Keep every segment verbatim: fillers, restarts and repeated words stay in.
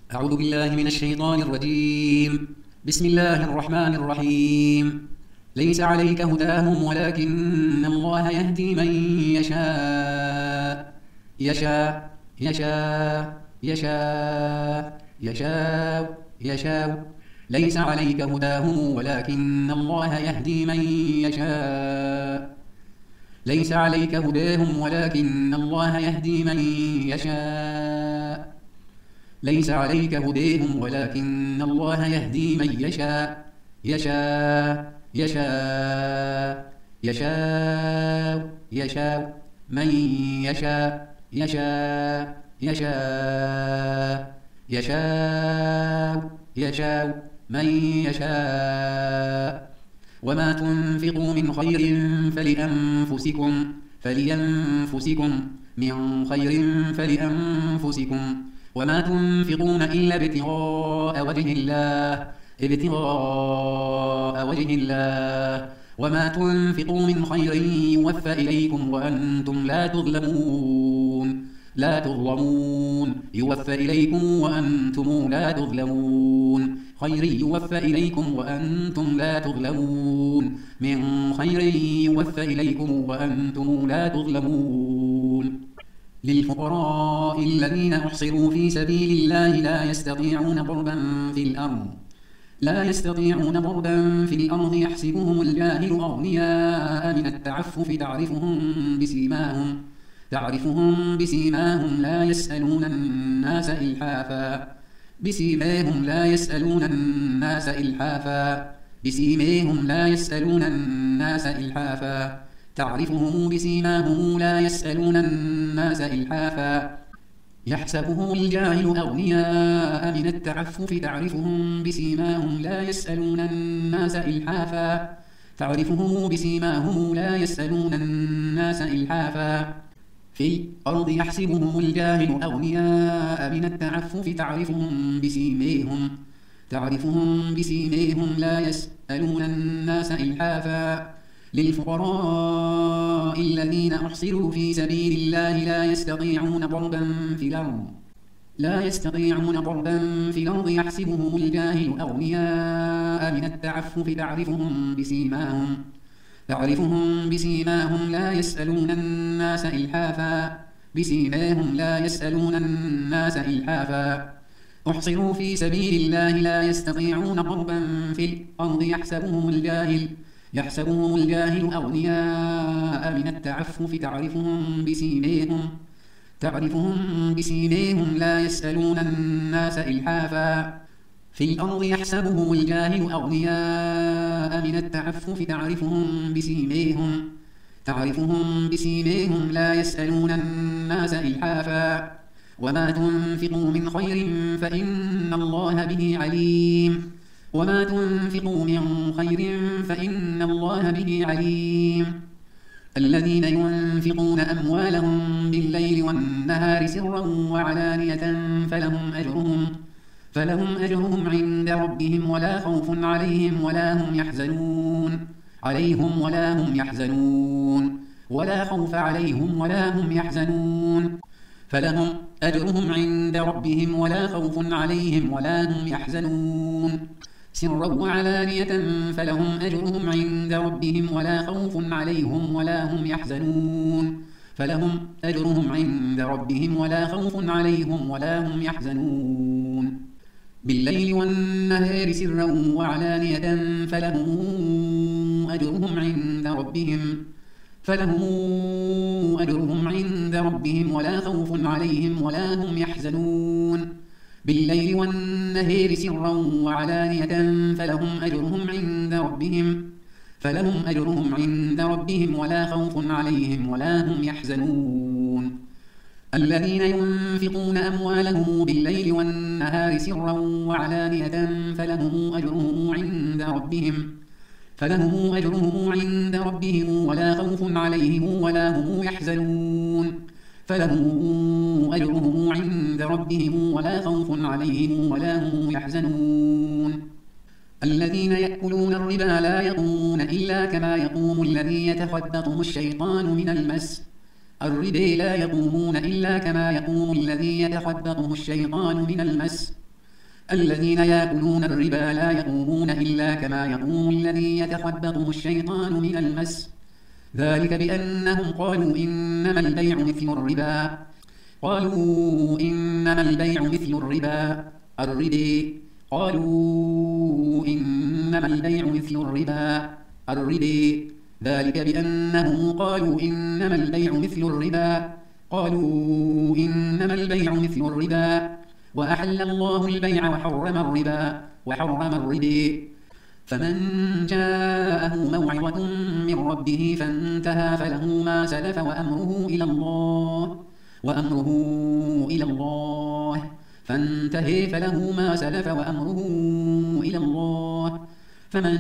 أعوذ بالله من الشيطان الرجيم. بسم الله الرحمن الرحيم. ليس عليك هداهم ولكن الله يهدي من يشاء يشاء يشاء يشاء يشاء يشاء ليس عليك هداهم ولكن الله يهدي من يشاء ليس عليك هداهم ولكن الله يهدي من يشاء ليس عليك هديهم ولكن الله يهدي من يشاء يشاء يشاء يشاء يشاء من يشاء يشاء يشاء يشاء يشاء من يشاء. وما تنفقوا من خير فلأنفسكم فلينفسكم من خير فلأنفسكم وما تنفقون إلا ابتغاء وجه الله ابتغاء وجه الله وما تنفقوا من خير يوفى إليكم وأنتم لا تظلمون لا تظلمون يوفى إليكم وأنتم لا تظلمون خير يوفى إليكم وأنتم لا تظلمون من خير يوفى إليكم وأنتم لا تظلمون. للفقراء الذين أحصروا في سبيل الله لا يستطيعون ضربا في الأرض لا يستطيعون ضربا في الأرض يحسبهم الجاهل أغنياء من التعفف تعرفهم بسيماهم تعرفهم بسيماهم لا يسألون الناس إلحافا بسيماهم لا يسألون الناس إلحافا بسيماهم لا يسألون الناس إلحافا تعرفهم بسيماهم لا يسألون الناس إلحافا يحسبهم الجاهل أغنياء من التعفف تعرفهم بسيماهم لا يسألون الناس إلحافا تعرفهم بسيماهم لا يسألون الناس إلحافا في الأرض يحسبهم الجاهل أغنياء من التعفف تعرفهم بسيماهم تعرفهم بسيماهم لا يسألون الناس إلحافا. للفقراء الذين أحصروا في سبيل الله لا يستطيعون ضربا في الأرض لا يستطيعون ضربا في الأرض يحسبهم الجاهل أغنياء من التعفف تعرفهم بسيماهم تعرفهم بسيماهم لا يسألون الناس إلحافا بسيماهم لا يسألون الناس إلحافا. أحصروا في سبيل الله لا يستطيعون ضربا في الأرض يحسبهم الجاهل يحسبهم الجاهل أغنياء من التعفف تعرفهم بسيماهم تعرفهم بسيماهم لا يسألون الناس إلحافا. في الأرض يحسبهم الجاهل أغنياء من التعفف تعرفهم بسيماهم تعرفهم بسيماهم لا يسألون الناس إلحافا. وما تنفقوا من خير فإن الله به عليم وما تنفقوا من خير فإن الله به عليم. الذين ينفقون أموالهم بالليل والنهار سرا وعلانية فلهم أجرهم فلهم أجرهم عند ربهم ولا خوف عليهم ولا هم يحزنون عليهم ولا هم يحزنون ولا خوف عليهم ولا هم يحزنون فلهم أجرهم عند ربهم ولا خوف عليهم ولا هم يحزنون سرا وعلانية فلهم أجرهم عند ربهم ولا خوف عليهم ولا هم يحزنون فلهم أجرهم عند ربهم ولا خوف عليهم ولا هم يحزنون. بالليل والنهار سرا وعلانية فلهم أجرهم عند ربهم فلهم أجرهم عند ربهم ولا خوف عليهم ولا هم يحزنون. بالليل والنهار سرا وعلانية فلهم أجرهم عند ربهم فلهم أجرهم عند ربهم ولا خوف عليهم ولا هم يحزنون. الذين ينفقون أموالهم بالليل والنهار سرا وعلانية فلهم أجرهم عند ربهم فلهم أجرهم عند ربهم ولا خوف عليهم ولا هم يحزنون فلهم أجرهم عند ربهم ولا خوف عليهم ولا هم يحزنون. الذين يأكلون الربا لا يقومون إلا كما يقوم الذي يتخبطه الشيطان من المس الربا لا يقومون إلا كما يقوم الذي يتخبطه الشيطان من المس الذين يأكلون الربا لا يقومون إلا كما يقوم الذي يتخبطه الشيطان من المس ذلك بأنهم قالوا إنما البيع مثل الربا قالوا إنما البيع مثل الربا الربا قالوا إنما البيع مثل الربا الربا ذلك بأنهم قالوا إنما البيع مثل الربا قالوا إنما البيع مثل الربا وأحل الله البيع وحرم الربا وحرم الربا فمن جاءه موعظة من ربه فانتهى فله ما سلف وأمره إلى الله وأمره إلى الله فانتهي فله ما سلف وأمره إلى الله فمن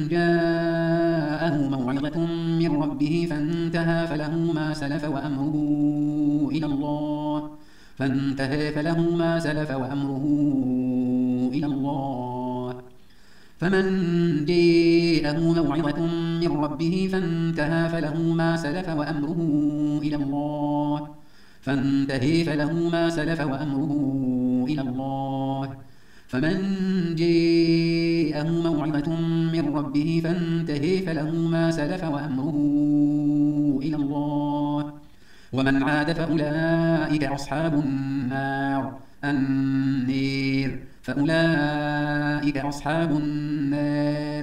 جاءه موعظة من ربه فانتهى فله ما سلف وأمره إلى الله فانتهى فله ما سلف وأمره إلى الله فمن جاءه موعظة من ربه فانتهى فله ما سلف وأمره إلى الله فانتهي فله ما سلف وأمره إلى الله فمن جاءه موعظة من ربه فانتهي فله ما سلف وأمره إلى الله ومن عاد فأولئك أصحاب النار النير فأولئك أصحاب النار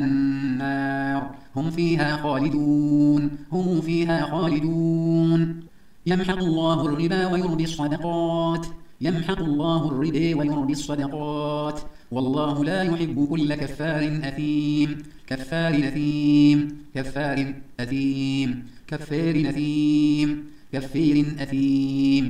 النار هم فيها خالدون هم فيها خالدون يمحق الله الربا ويربي الصدقات يمحق الله الربا ويربي الصدقات والله لا يحب كل كفار أثيم كفار أثيم كفار أثيم كفار أثيم كفار أثيم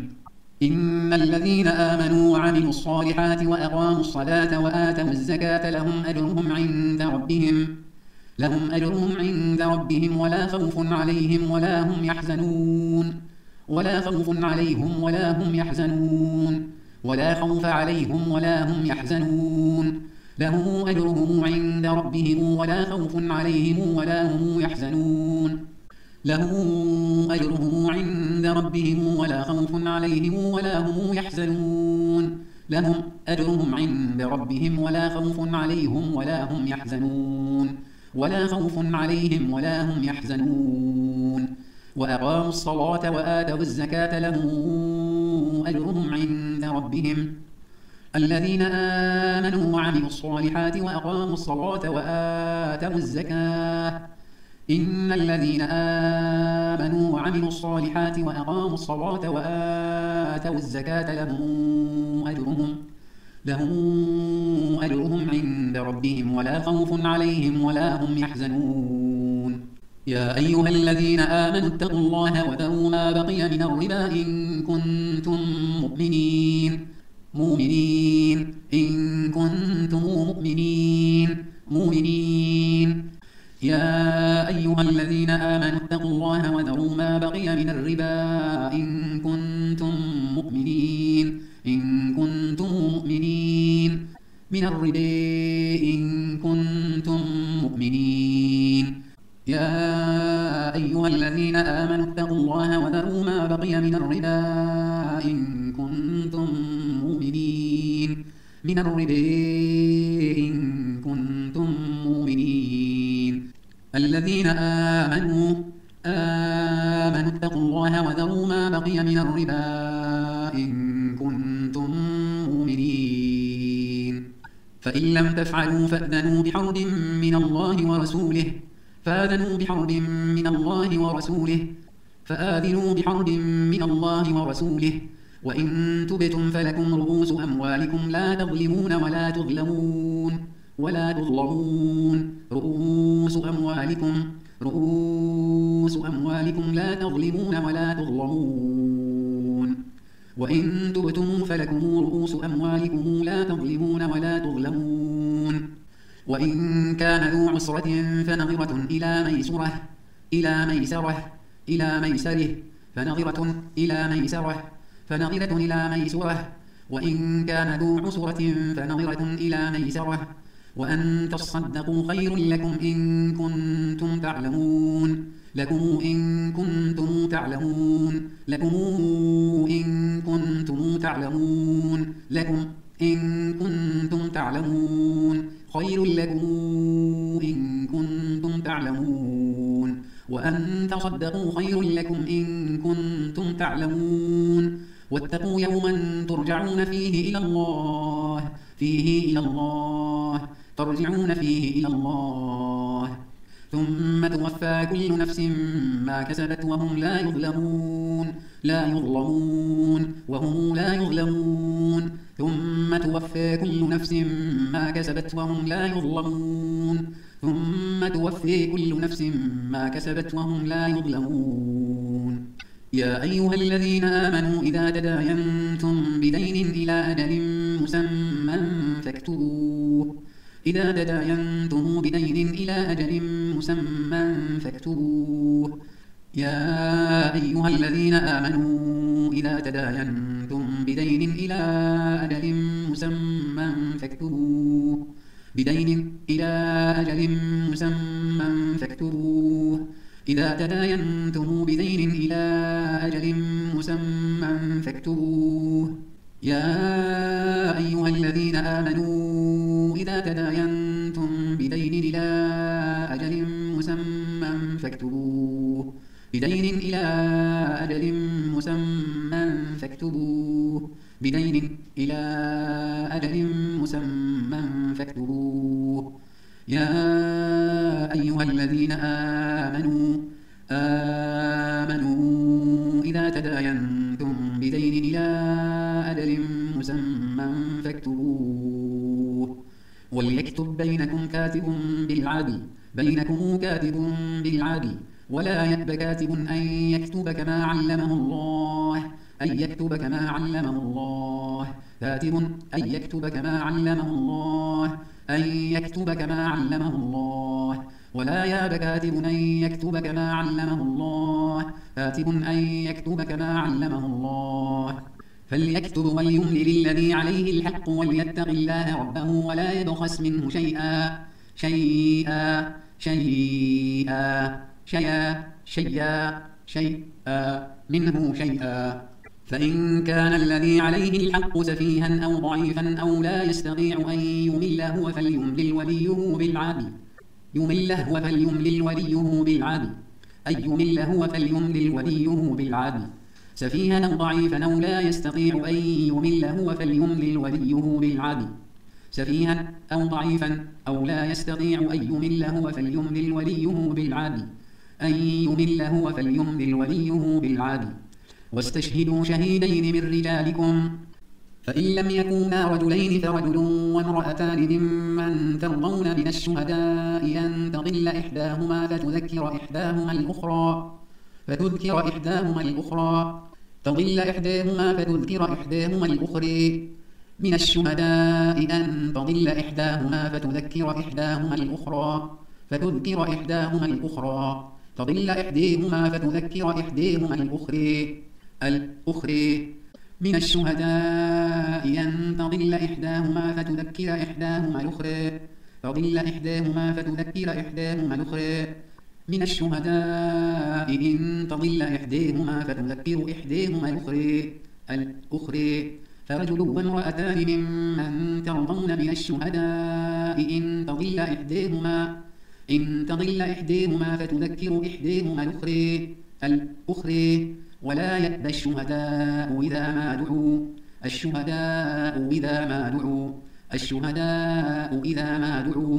إن الذين آمنوا وعملوا الصالحات وأقاموا الصلاة وآتوا الزكاة لهم أجرهم عند ربهم لهم أجرهم عند ربهم ولا خوف عليهم ولا هم يحزنون ولا خوف عليهم ولا هم يحزنون ولا خوف عليهم ولا هم يحزنون لهم أجرهم عند ربهم ولا خوف عليهم ولا هم يحزنون لهم أجرهم عند ربهم ولا خوف عليهم ولا هم يحزنون لهم أجرهم عند ربهم ولا خوف عليهم ولا هم يحزنون ولا خوف عليهم ولا هم يحزنون وأقاموا الصلاة وآتوا الزكاة لهم أجرهم عند ربهم الذين آمنوا وعملوا الصالحات وأقاموا الصلاة وآتوا الزكاة إن الذين آمنوا وعملوا الصالحات وأقاموا الصلاة وآتوا الزكاة لهم أجرهم لهم أجرهم عند ربهم ولا خوف عليهم ولا هم يحزنون يا أيها الذين آمنوا اتقوا الله وذروا ما بقي من الربا إن كنتم مؤمنين مؤمنين إن كنتم مؤمنين مؤمنين يا أيها الذين آمنوا اتقوا الله وذروا ما بقي من الربا إن كنتم مؤمنين إن كنتم مؤمنين من الربا إن كنتم مؤمنين يا أيها الذين آمنوا اتقوا الله وذروا ما بقي من الربا إن كنتم مؤمنين من الربا إن كنتم مؤمنين الذين آمنوا آمنوا اتقوا الله وذروا ما بقي من الربا إن كنتم مؤمنين فإن لم تفعلوا فأذنوا بحرب من الله ورسوله فآذنوا بحرب من الله ورسوله فآذنوا بحرب من الله ورسوله وإن تبتم فلكم رؤوس أموالكم لا تظلمون ولا تظلمون ولا تظلمون رؤوس أموالكم رؤوس أموالكم لا تظلمون ولا تظلمون وإن تبتم فلكم رؤوس أموالكم لا تظلمون ولا تظلمون وإن كان ذو عسرة فنظرة إلى ميسرة إلى ميسرة إلى ميسره فنظرة إلى ميسرة فنظرة إلى ميسرة وإن كان ذو عسرة فنظرة إلى ميسرة وأن تصدقوا خير لكم إن كنتم تعلمون لكم إن كنتم تعلمون لكم إن كنتم تعلمون لكم إن كنتم تعلمون خير لكم إن كنتم تعلمون وأن تصدقوا خير لكم إن كنتم تعلمون واتقوا يوما ترجعون فيه إلى الله فيه إلى الله ترجعون فيه إلى الله ثم توفى كل نفس ما كسبت وهم لا يظلمون لا يظلمون وهم لا يظلمون ثم توفى كل نفس ما كسبت وهم لا يظلمون ثم توفي كل نفس ما كسبت وهم لا يظلمون يا أيها الذين آمنوا إذا تداينتم بدين إلى أجل مسمى فاكتبوه إذا تداينتم بدين إلى أجل مسمى فاكتبوه يا أيها الذين آمنوا إذا تداينتم بدين إلى أجل مسمى فاكتبوه بدين إلى أجل مسمى فاكتبوه إذا تداينتم بدين إلى أجل مسمى فاكتبوه يا أيها الذين آمنوا إذا تداينتم بدين إلى أجل مسمى فاكتبوه بدين إلى أجل مسمى فاكتبوه بدين إلى أجل مسمى فاكتبوه يا أيها الذين آمنوا آمنوا إذا تداينتم بدين إلى أجل مسمى فاكتبوه وليكتب بينكم كاتب بالعدل بينكم كاتب بالعدل ولا يأب كاتب أن يكتب كما علمه الله أن يكتب كما علمه الله كاتب أن يكتب كما علمه الله أن يكتب كما علمه الله ولا يأب كاتب أن يكتب كما علمه الله كاتب أن يكتب كما علمه الله فليكتب وليملل الذي عليه الحق وليتق الله ربه ولا يبخس منه شيئا شيئا شيئا شيئا شيئا شيئا منه شيئا فإن كان الذي عليه الحق سفيها أو ضعيفا أو لا يستطيع أن يمل هو فليملل وليه بالعدل يمل هو فليملل وليه بالعدل أي يمل هو فليملل وليه بالعدل سفيها أو ضعيفا أو لا يستطيع أن يمل هو فليملل وليه بالعدل سفيها أو ضعيفا أو لا يستطيع أن يمل هو فليملل وليه بالعدل أن يمل هو فليملل وليه بالعدل واستشهدوا شهيدين من رجالكم فإن لم يكونا رجلين فرجل وامرأتان ممن ترضون من الشهداء أن تضل إحداهما فتذكر إحداهما الأخرى فتذكر إحداهما الأخرى تضل إحداهما فتذكر إحداهما الأخرى من الشهداء أن تضل إحداهما فتذكر إحداهما الأخرى فتذكر إحداهما الأخرى تضل إحداهما فتذكر إحداهما الأخرى الأخرى من الشهداء أن تضل إحداهما فتذكر إحداهما الأخرى تضل إحداهما فتذكر إحداهما الأخرى من الشهداء إن تضل إحداهما فتذكر إحداهما الأخرى الأخرى فرجل وامرأتان ممن ترضون من الشهداء إن تضل إحداهما إن تضل إحداهما فتذكر إحداهما الأخرى الأخرى ولا يأبى الشهداء إذا ما دعوا الشهداء إذا ما دعوا الشهداء إذا ما دعوا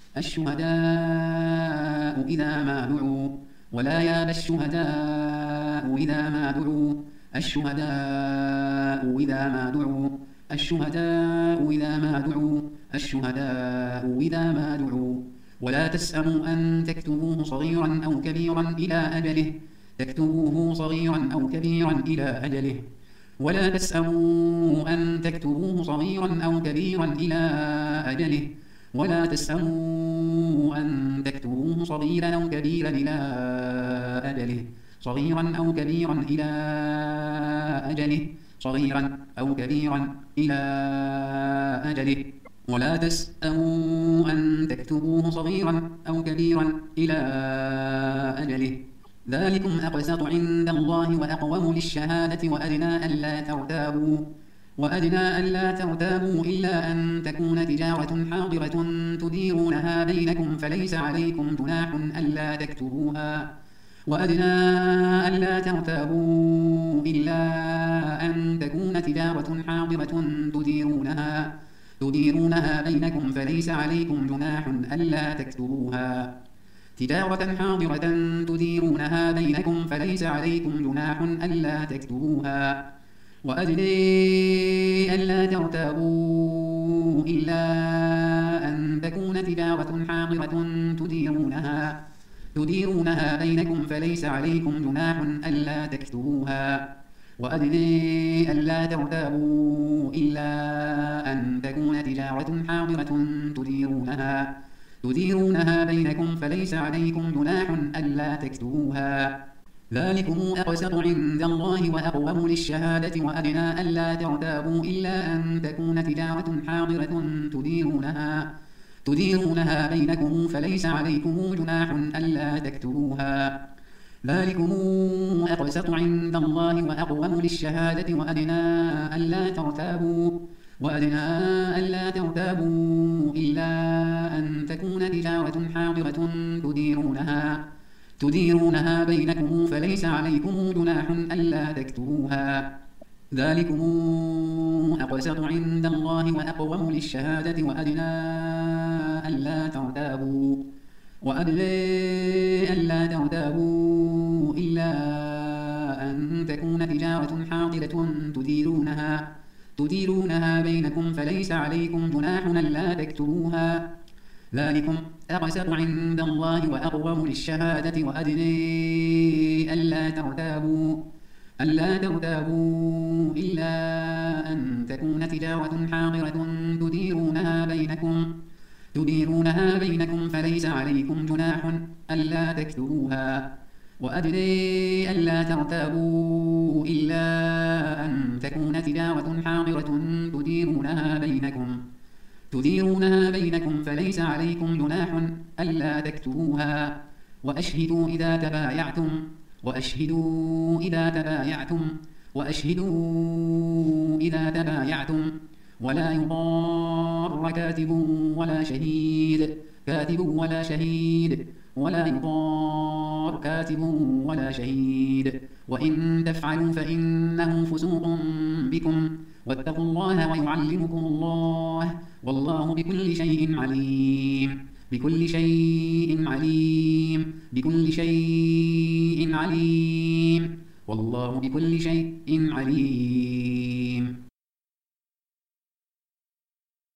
الشهداء إذا ما دعوا ولا يأبى الشهداء إذا ما دعوا الشهداء إذا ما دعوا الشهداء إذا ما دعوا الشهداء إذا ما دعوا ولا تسأموا أن تكتبوه صغيرا أو كبيرا إلى أجله تكتبوه صغيرا أو كبيرا إلى أجله ولا تسأموا أن تكتبوه صغيرا أو كبيرا إلى أجله ولا تسأموا أن تكتبوه صغيرا أو كبيرا إلى أجله صغيرا أو كبيرا إلى أجله صغيرا أو كبيرا إلى أجله ولا تسأموا أن تكتبوه صغيرا أو كبيرا إلى أجله ذلكم أقسط عند الله وأقوم للشهادة وأدنى ألا ترتابوا وأدنى ألا ترتابوا إلا أن تكون تجارة حاضرة تديرونها بينكم فليس عليكم جناح ألا تكتبوها وأدنى ألا ترتابوا إلا أن تكون تجارة حاضرة تديرونها تديرونها بينكم فليس عليكم جناح ألا تكتبوها تجارة حاضرة تديرونها بينكم فليس عليكم جناح ألا تكتبوها وأدني ألا ترتابوا إلا أن تكون تجارة حاضرة تديرونها تديرونها بينكم فليس عليكم جناح ألا تكتبوها وأدني ألا ترتابوا إلا أن تكون تجارة حاضرة تديرونها تديرونها بينكم فليس عليكم جناح ألا تكتبوها ذلكم أقسط عند الله وأقوم للشهادة وأدنى ألا ترتابوا إلا أن تكون تجارة حاضرة تديرونها تديرونها بينكم فليس عليكم جناح ألا تكتبوها ذلكم أقسط عند الله وأقوم للشهادة وأدنى ألا ترتابوا وأدنى ألا ترتابوا إلا أن تكون تجارة حاضرة تديرونها تديرونها بينكم فليس عليكم جناح ألا تكتبوها ذلكم أقسط عند الله وأقوم للشهادة وأدنى ألا ترتابوا وأدنى ألا ترتابوا إلا أن تكون تجارة حاضرة تديرونها تديرونها بينكم فليس عليكم جناح ألا تكتبوها ذلكم أقسط عند الله وأقوم للشهادة وأدنى ألا ترتابوا ألا ترتابوا إلا أن تكون تجارة حاضرة تديرونها بينكم تديرونها بينكم فليس عليكم جناح ألا تكتبوها وأدنى ألا ترتابوا إلا أن تكون تجارة حاضرة تديرونها بينكم تديرونها بينكم فليس عليكم جناح ألا تكتبوها وأشهدوا إذا تبايعتم وأشهدوا إذا تبايعتم وأشهدوا إذا تبايعتم ولا يضار كاتب ولا شهيد كاتب ولا شهيد ولا يضار كاتب ولا شهيد وإن تفعلوا فإنه فسوق بكم واتقوا الله ويعلمكم الله والله بكل شيء عليم بكل شيء عليم بكل شيء عليم والله بكل شيء عليم